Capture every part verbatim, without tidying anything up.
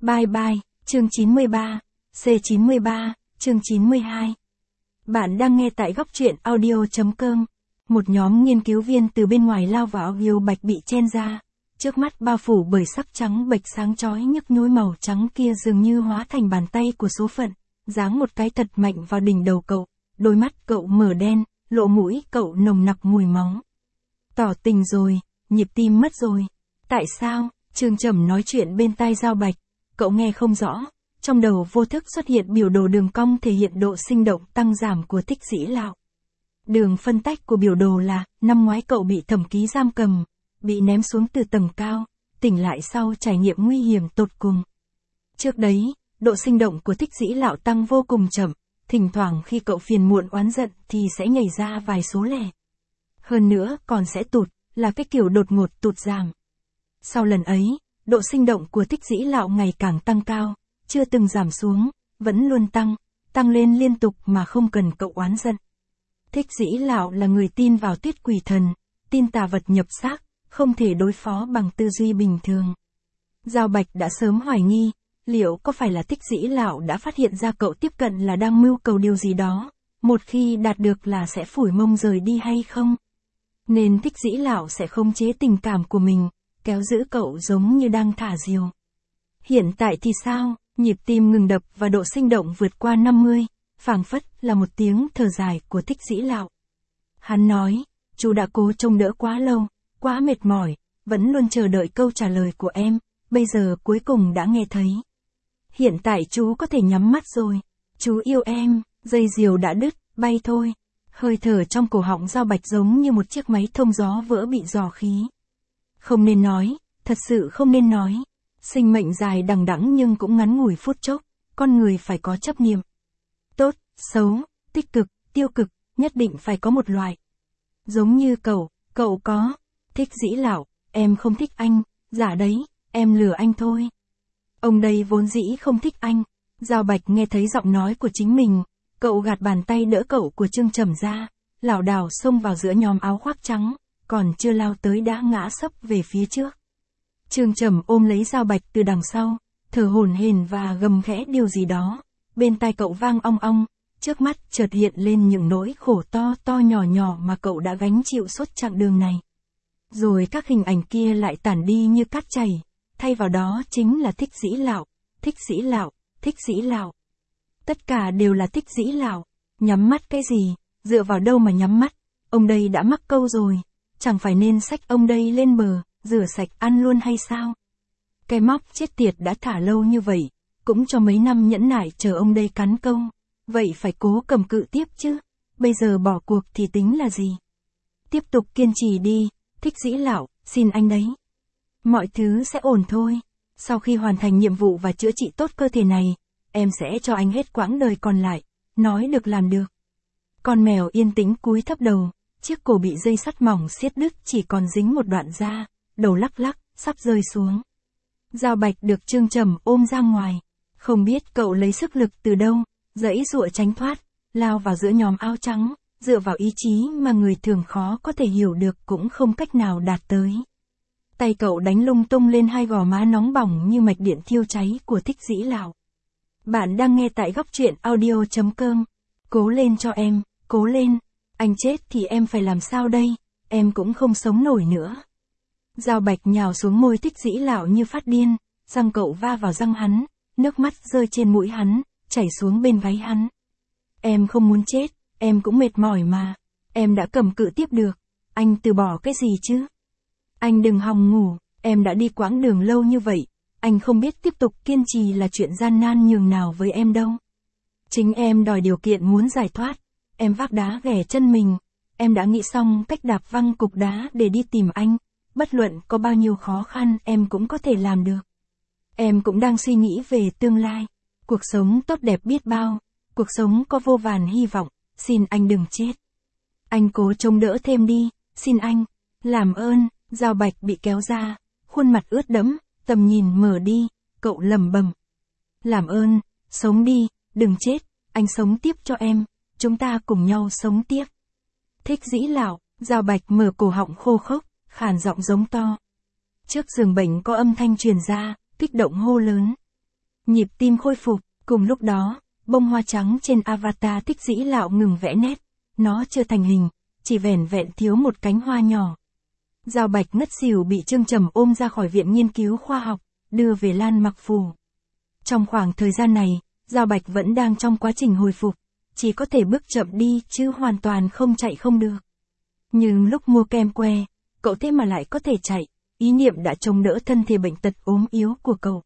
Bye bye, chương chín mươi ba, C chín mươi ba, chương chín mươi hai. Bạn đang nghe tại góc truyện audio.com. Một nhóm nghiên cứu viên từ bên ngoài lao vào yêu bạch bị chen ra. Trước mắt bao phủ bởi sắc trắng bệch sáng chói nhức nhối, màu trắng kia dường như hóa thành bàn tay của số phận, giáng một cái thật mạnh vào đỉnh đầu cậu. Đôi mắt cậu mở đen, lỗ mũi cậu nồng nặc mùi máu. Tỏ tình rồi, nhịp tim mất rồi. Tại sao? Trương Trầm nói chuyện bên tai Giao Bạch. Cậu nghe không rõ, trong đầu vô thức xuất hiện biểu đồ đường cong thể hiện độ sinh động tăng giảm của Thích Dĩ Lão. Đường phân tách của biểu đồ là, năm ngoái cậu bị thẩm ký giam cầm, bị ném xuống từ tầng cao, tỉnh lại sau trải nghiệm nguy hiểm tột cùng. Trước đấy, độ sinh động của Thích Dĩ Lão tăng vô cùng chậm, thỉnh thoảng khi cậu phiền muộn oán giận thì sẽ nhảy ra vài số lẻ. Hơn nữa còn sẽ tụt, là cái kiểu đột ngột tụt giảm. Sau lần ấy, độ sinh động của Thích Dĩ Lão ngày càng tăng cao, chưa từng giảm xuống, vẫn luôn tăng, tăng lên liên tục mà không cần cậu oán giận. Thích Dĩ Lão là người tin vào Tuyết Quỷ Thần, tin tà vật nhập xác, không thể đối phó bằng tư duy bình thường. Giao Bạch đã sớm hoài nghi, liệu có phải là Thích Dĩ Lão đã phát hiện ra cậu tiếp cận là đang mưu cầu điều gì đó, một khi đạt được là sẽ phủi mông rời đi hay không? Nên Thích Dĩ Lão sẽ khống chế tình cảm của mình, kéo giữ cậu giống như đang thả diều. Hiện tại thì sao? Nhịp tim ngừng đập và độ sinh động vượt qua năm mươi, phảng phất là một tiếng thở dài của Thích Dĩ Lão. Hắn nói, chú đã cố trông đỡ quá lâu, quá mệt mỏi, vẫn luôn chờ đợi câu trả lời của em, bây giờ cuối cùng đã nghe thấy. Hiện tại chú có thể nhắm mắt rồi, chú yêu em, dây diều đã đứt, bay thôi. Hơi thở trong cổ họng Giao Bạch giống như một chiếc máy thông gió vỡ bị rò khí. Không nên nói, thật sự không nên nói. Sinh mệnh dài đằng đẵng nhưng cũng ngắn ngủi phút chốc, con người phải có chấp niệm. Tốt, xấu, tích cực, tiêu cực, nhất định phải có một loại. Giống như cậu, cậu có. Thích Dĩ Lão, em không thích anh, giả đấy, em lừa anh thôi. Ông đây vốn dĩ không thích anh. Giao Bạch nghe thấy giọng nói của chính mình, cậu gạt bàn tay đỡ cậu của Trương Trầm ra, lảo đảo xông vào giữa nhóm áo khoác trắng, còn chưa lao tới đã ngã sấp về phía trước. Trương Trầm ôm lấy Giao Bạch từ đằng sau, thở hổn hển và gầm khẽ điều gì đó. Bên tai cậu vang ong ong, trước mắt chợt hiện lên những nỗi khổ to to nhỏ nhỏ mà cậu đã gánh chịu suốt chặng đường này. Rồi các hình ảnh kia lại tản đi như cát chảy, thay vào đó chính là Thích Dĩ Lão, Thích Dĩ Lão, Thích Dĩ Lão. Tất cả đều là Thích Dĩ Lão. Nhắm mắt cái gì, dựa vào đâu mà nhắm mắt, ông đây đã mắc câu rồi, chẳng phải nên xách ông đây lên bờ, rửa sạch ăn luôn hay sao? Cái móc chết tiệt đã thả lâu như vậy, cũng cho mấy năm nhẫn nại chờ ông đây cắn câu, vậy phải cố cầm cự tiếp chứ, bây giờ bỏ cuộc thì tính là gì? Tiếp tục kiên trì đi, Thích Dĩ Lão, xin anh đấy. Mọi thứ sẽ ổn thôi, sau khi hoàn thành nhiệm vụ và chữa trị tốt cơ thể này, em sẽ cho anh hết quãng đời còn lại, nói được làm được. Con mèo yên tĩnh cúi thấp đầu, chiếc cổ bị dây sắt mỏng siết đứt chỉ còn dính một đoạn da, đầu lắc lắc, sắp rơi xuống. Giao Bạch được Trương Trầm ôm ra ngoài, không biết cậu lấy sức lực từ đâu, giãy giụa tránh thoát, lao vào giữa nhóm áo trắng, dựa vào ý chí mà người thường khó có thể hiểu được cũng không cách nào đạt tới. Tay cậu đánh lung tung lên hai gò má nóng bỏng như mạch điện thiêu cháy của Thích Dĩ Lão. Bạn đang nghe tại góc truyện audio.com. Cố lên cho em, cố lên. Anh chết thì em phải làm sao đây, em cũng không sống nổi nữa. Giao Bạch nhào xuống môi Thích Dĩ Lão như phát điên, răng cậu va vào răng hắn, nước mắt rơi trên mũi hắn, chảy xuống bên gáy hắn. Em không muốn chết, em cũng mệt mỏi mà, em đã cầm cự tiếp được, anh từ bỏ cái gì chứ? Anh đừng hòng ngủ, em đã đi quãng đường lâu như vậy, anh không biết tiếp tục kiên trì là chuyện gian nan nhường nào với em đâu. Chính em đòi điều kiện muốn giải thoát, em vác đá ghẻ chân mình, em đã nghĩ xong cách đạp văng cục đá để đi tìm anh, bất luận có bao nhiêu khó khăn em cũng có thể làm được. Em cũng đang suy nghĩ về tương lai, cuộc sống tốt đẹp biết bao, cuộc sống có vô vàn hy vọng, xin anh đừng chết. Anh cố trông đỡ thêm đi, xin anh, làm ơn. Giao Bạch bị kéo ra, khuôn mặt ướt đẫm, tầm nhìn mở đi, cậu lẩm bẩm. Làm ơn, sống đi, đừng chết, anh sống tiếp cho em, chúng ta cùng nhau sống tiếp. Thích Dĩ Lão, Giao Bạch mở cổ họng khô khốc, khàn giọng giống to. Trước giường bệnh có âm thanh truyền ra, kích động hô lớn. Nhịp tim khôi phục, cùng lúc đó, bông hoa trắng trên avatar Thích Dĩ Lạo ngừng vẽ nét, nó chưa thành hình, chỉ vẻn vẹn thiếu một cánh hoa nhỏ. Giao Bạch ngất xỉu bị Trương Trầm ôm ra khỏi viện nghiên cứu khoa học, đưa về Lan Mặc Phủ. Trong khoảng thời gian này, Giao Bạch vẫn đang trong quá trình hồi phục, chỉ có thể bước chậm đi chứ hoàn toàn không chạy không được. Nhưng lúc mua kem que, cậu thế mà lại có thể chạy, ý niệm đã chống đỡ thân thể bệnh tật ốm yếu của cậu.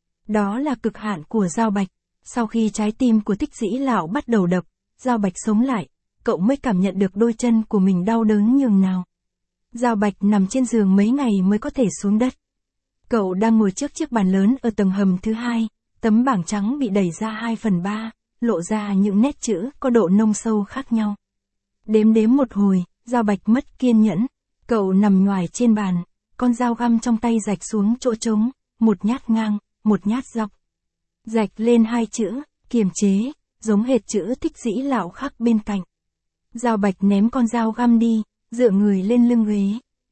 Đó là cực hạn của Giao Bạch. Sau khi trái tim của Thích Dĩ Lạo bắt đầu đập, Giao Bạch sống lại, cậu mới cảm nhận được đôi chân của mình đau đớn nhường nào. Giao Bạch nằm trên giường mấy ngày mới có thể xuống đất. Cậu đang ngồi trước chiếc bàn lớn ở tầng hầm thứ hai, tấm bảng trắng bị đẩy ra hai phần ba, lộ ra những nét chữ có độ nông sâu khác nhau. Đếm đếm một hồi, Giao Bạch mất kiên nhẫn, cậu nằm nhoài trên bàn, con dao găm trong tay rạch xuống chỗ trống, một nhát ngang, một nhát dọc. Rạch lên hai chữ, kiềm chế, giống hệt chữ Thích Dĩ Lạo khắc bên cạnh. Giao Bạch ném con dao găm đi, dựa người lên lưng ghế.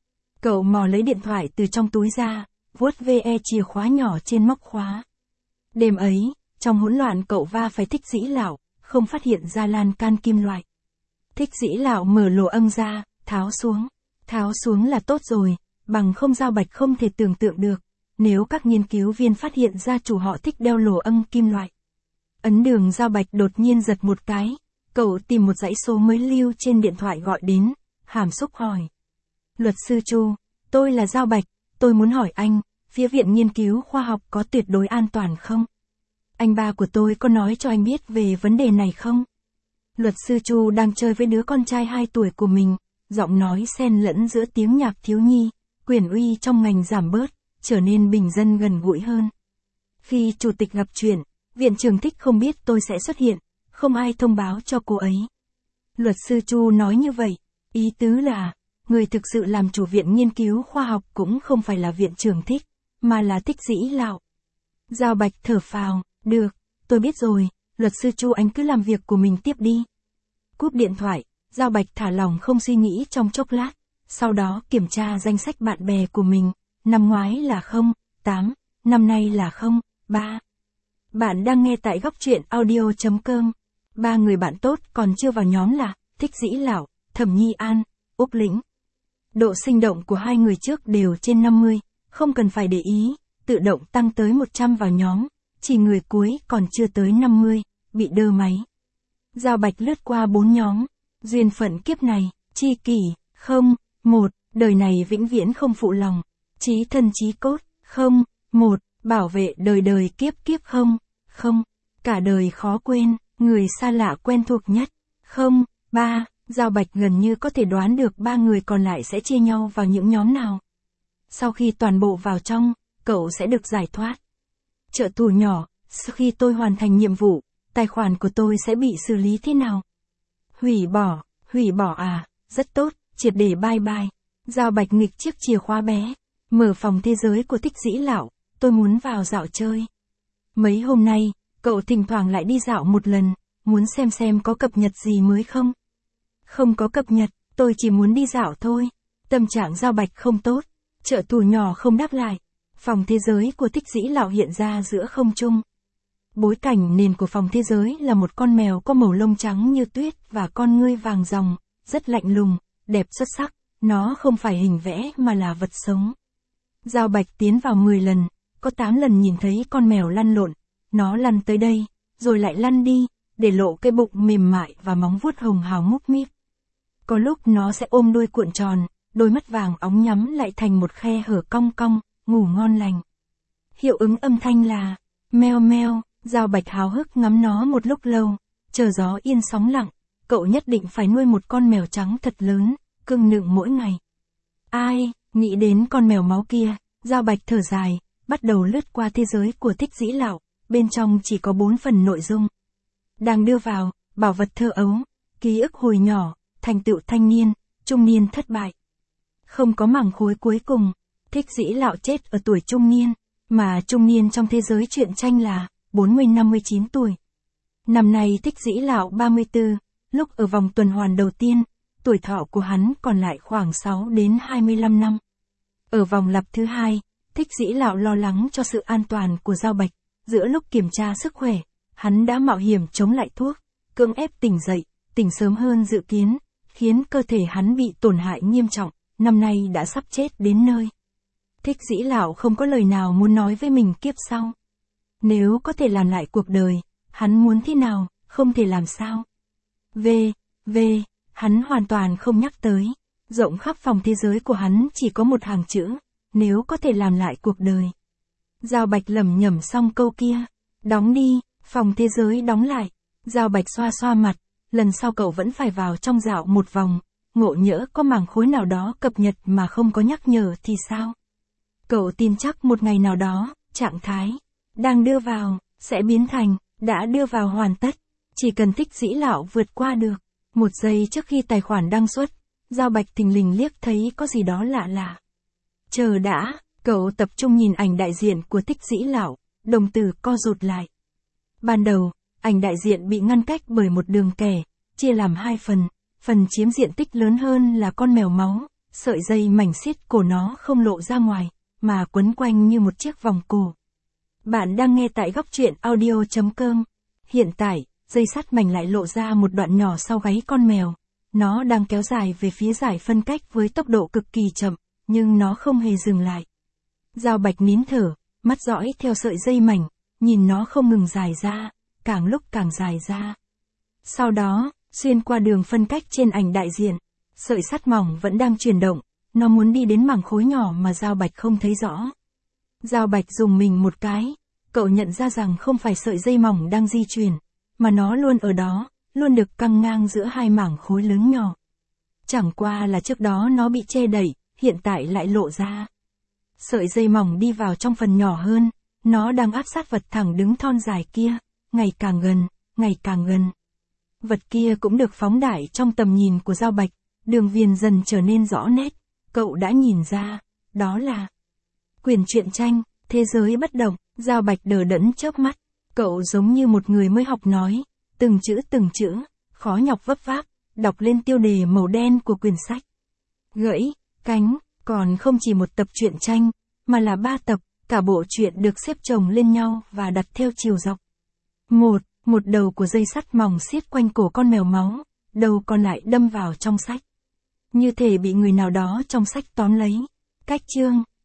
Cậu mò lấy điện thoại từ trong túi ra, vuốt ve chìa khóa nhỏ trên móc khóa. Đêm ấy, trong hỗn loạn cậu va phải Thích Dĩ Lạo, không phát hiện ra lan can kim loại. Thích Dĩ Lạo mở lỗ âng ra, tháo xuống. Tháo xuống là tốt rồi, bằng không Giao Bạch không thể tưởng tượng được, nếu các nghiên cứu viên phát hiện ra chủ họ thích đeo lỗ âng kim loại. Ấn đường Giao Bạch đột nhiên giật một cái, cậu tìm một dãy số mới lưu trên điện thoại gọi đến, hàm xúc hỏi. Luật sư Chu, tôi là Giao Bạch, tôi muốn hỏi anh, phía viện nghiên cứu khoa học có tuyệt đối an toàn không? Anh ba của tôi có nói cho anh biết về vấn đề này không? Luật sư Chu đang chơi với đứa con trai hai tuổi của mình, giọng nói xen lẫn giữa tiếng nhạc thiếu nhi, quyền uy trong ngành giảm bớt, trở nên bình dân gần gũi hơn. Khi chủ tịch gặp chuyện, viện trưởng Thích không biết tôi sẽ xuất hiện, không ai thông báo cho cô ấy. Luật sư Chu nói như vậy, ý tứ là, người thực sự làm chủ viện nghiên cứu khoa học cũng không phải là viện trưởng Thích, mà là Thích Dĩ Lạo. Giao Bạch thở phào, được, tôi biết rồi, luật sư Chu anh cứ làm việc của mình tiếp đi. Cúp điện thoại, Giao Bạch thả lỏng không suy nghĩ trong chốc lát, sau đó kiểm tra danh sách bạn bè của mình, năm ngoái là không, tám, năm nay là không, ba. Bạn đang nghe tại góc truyện audio chấm com. Ba người bạn tốt còn chưa vào nhóm là Thích Dĩ Lạo, Thẩm Nhi An, Úc Lĩnh. Độ sinh động của hai người trước đều trên năm mươi, không cần phải để ý, tự động tăng tới một trăm vào nhóm, chỉ người cuối còn chưa tới năm mươi, bị đơ máy. Giao Bạch lướt qua bốn nhóm, duyên phận kiếp này, tri kỷ, không, một, đời này vĩnh viễn không phụ lòng, chí thân chí cốt, không, một, bảo vệ đời đời kiếp kiếp không, không, cả đời khó quên, người xa lạ quen thuộc nhất, không, ba, Giao Bạch gần như có thể đoán được ba người còn lại sẽ chia nhau vào những nhóm nào. Sau khi toàn bộ vào trong, cậu sẽ được giải thoát. Trợ thủ nhỏ, sau khi tôi hoàn thành nhiệm vụ, tài khoản của tôi sẽ bị xử lý thế nào? Hủy bỏ, hủy bỏ à, rất tốt, triệt để bye bye. Giao Bạch nghịch chiếc chìa khóa bé, mở phòng thế giới của Thích Dĩ Lạo, tôi muốn vào dạo chơi. Mấy hôm nay, cậu thỉnh thoảng lại đi dạo một lần, muốn xem xem có cập nhật gì mới không? Không có cập nhật, tôi chỉ muốn đi dạo thôi. Tâm trạng Giao Bạch không tốt, trợ thủ nhỏ không đáp lại. Phòng thế giới của Thích Dĩ Lạo hiện ra giữa không trung. Bối cảnh nền của phòng thế giới là một con mèo có màu lông trắng như tuyết và con ngươi vàng ròng, rất lạnh lùng, đẹp xuất sắc, nó không phải hình vẽ mà là vật sống. Giao Bạch tiến vào mười lần, có tám lần nhìn thấy con mèo lăn lộn, nó lăn tới đây, rồi lại lăn đi, để lộ cái bụng mềm mại và móng vuốt hồng hào múc míp. Có lúc nó sẽ ôm đuôi cuộn tròn, đôi mắt vàng óng nhắm lại thành một khe hở cong cong, ngủ ngon lành. Hiệu ứng âm thanh là meo meo. Giao Bạch háo hức ngắm nó một lúc lâu, chờ gió yên sóng lặng, cậu nhất định phải nuôi một con mèo trắng thật lớn, cưng nựng mỗi ngày. Ai, nghĩ đến con mèo máu kia, Giao Bạch thở dài, bắt đầu lướt qua thế giới của Thích Dĩ Lạo, bên trong chỉ có bốn phần nội dung. Đang đưa vào, bảo vật thơ ấu, ký ức hồi nhỏ, thành tựu thanh niên, trung niên thất bại. Không có mảng khối cuối cùng, Thích Dĩ Lạo chết ở tuổi trung niên, mà trung niên trong thế giới truyện tranh là bốn mươi năm mươi chín tuổi. Năm nay Thích Dĩ Lạo ba mươi tư, lúc ở vòng tuần hoàn đầu tiên, tuổi thọ của hắn còn lại khoảng sáu đến hai mươi lăm năm. Ở vòng lặp thứ hai, Thích Dĩ Lạo lo lắng cho sự an toàn của Giao Bạch, Giữa lúc kiểm tra sức khỏe, hắn đã mạo hiểm chống lại thuốc, cưỡng ép tỉnh dậy, tỉnh sớm hơn dự kiến, khiến cơ thể hắn bị tổn hại nghiêm trọng, năm nay đã sắp chết đến nơi. Thích Dĩ Lão không có lời nào muốn nói với mình kiếp sau. Nếu có thể làm lại cuộc đời, hắn muốn thế nào, không thể làm sao. Về, về, hắn hoàn toàn không nhắc tới. Rộng khắp phòng thế giới của hắn chỉ có một hàng chữ, nếu có thể làm lại cuộc đời. Giao Bạch lẩm nhẩm xong câu kia, đóng đi, phòng thế giới đóng lại. Giao Bạch xoa xoa mặt, lần sau cậu vẫn phải vào trong dạo một vòng, ngộ nhỡ có mảng khối nào đó cập nhật mà không có nhắc nhở thì sao? Cậu tin chắc một ngày nào đó, trạng thái đang đưa vào, sẽ biến thành, đã đưa vào hoàn tất. Chỉ cần Thích Dĩ Lão vượt qua được. Một giây trước khi tài khoản đăng xuất, Giao Bạch thình lình liếc thấy có gì đó lạ lạ. Chờ đã, cậu tập trung nhìn ảnh đại diện của Thích Dĩ Lão, đồng tử co rụt lại. Ban đầu, ảnh đại diện bị ngăn cách bởi một đường kẻ, chia làm hai phần, phần chiếm diện tích lớn hơn là con mèo máu, sợi dây mảnh xiết cổ nó không lộ ra ngoài, mà quấn quanh như một chiếc vòng cổ. Bạn đang nghe tại góc truyện audio chấm com. Hiện tại, dây sắt mảnh lại lộ ra một đoạn nhỏ sau gáy con mèo. Nó đang kéo dài về phía giải phân cách với tốc độ cực kỳ chậm, nhưng nó không hề dừng lại. Giao Bạch nín thở, mắt dõi theo sợi dây mảnh, nhìn nó không ngừng dài ra, càng lúc càng dài ra. Sau đó, xuyên qua đường phân cách trên ảnh đại diện, sợi sắt mỏng vẫn đang chuyển động, nó muốn đi đến mảng khối nhỏ mà Giao Bạch không thấy rõ. Giao Bạch dùng mình một cái, cậu nhận ra rằng không phải sợi dây mỏng đang di chuyển, mà nó luôn ở đó, luôn được căng ngang giữa hai mảng khối lớn nhỏ. Chẳng qua là trước đó nó bị che đậy, hiện tại lại lộ ra. Sợi dây mỏng đi vào trong phần nhỏ hơn, nó đang áp sát vật thẳng đứng thon dài kia, ngày càng gần, ngày càng gần. Vật kia cũng được phóng đại trong tầm nhìn của Giao Bạch, đường viền dần trở nên rõ nét, cậu đã nhìn ra, đó là quyển truyện tranh, thế giới bất động. Giao Bạch đờ đẫn chớp mắt, cậu giống như một người mới học nói, từng chữ từng chữ, khó nhọc vấp váp, đọc lên tiêu đề màu đen của quyển sách. Gãy, cánh, còn không chỉ một tập truyện tranh, mà là ba tập, cả bộ truyện được xếp chồng lên nhau và đặt theo chiều dọc. Một, một đầu của dây sắt mỏng siết quanh cổ con mèo máu, đầu còn lại đâm vào trong sách. Như thể bị người nào đó trong sách tóm lấy. Cách chương,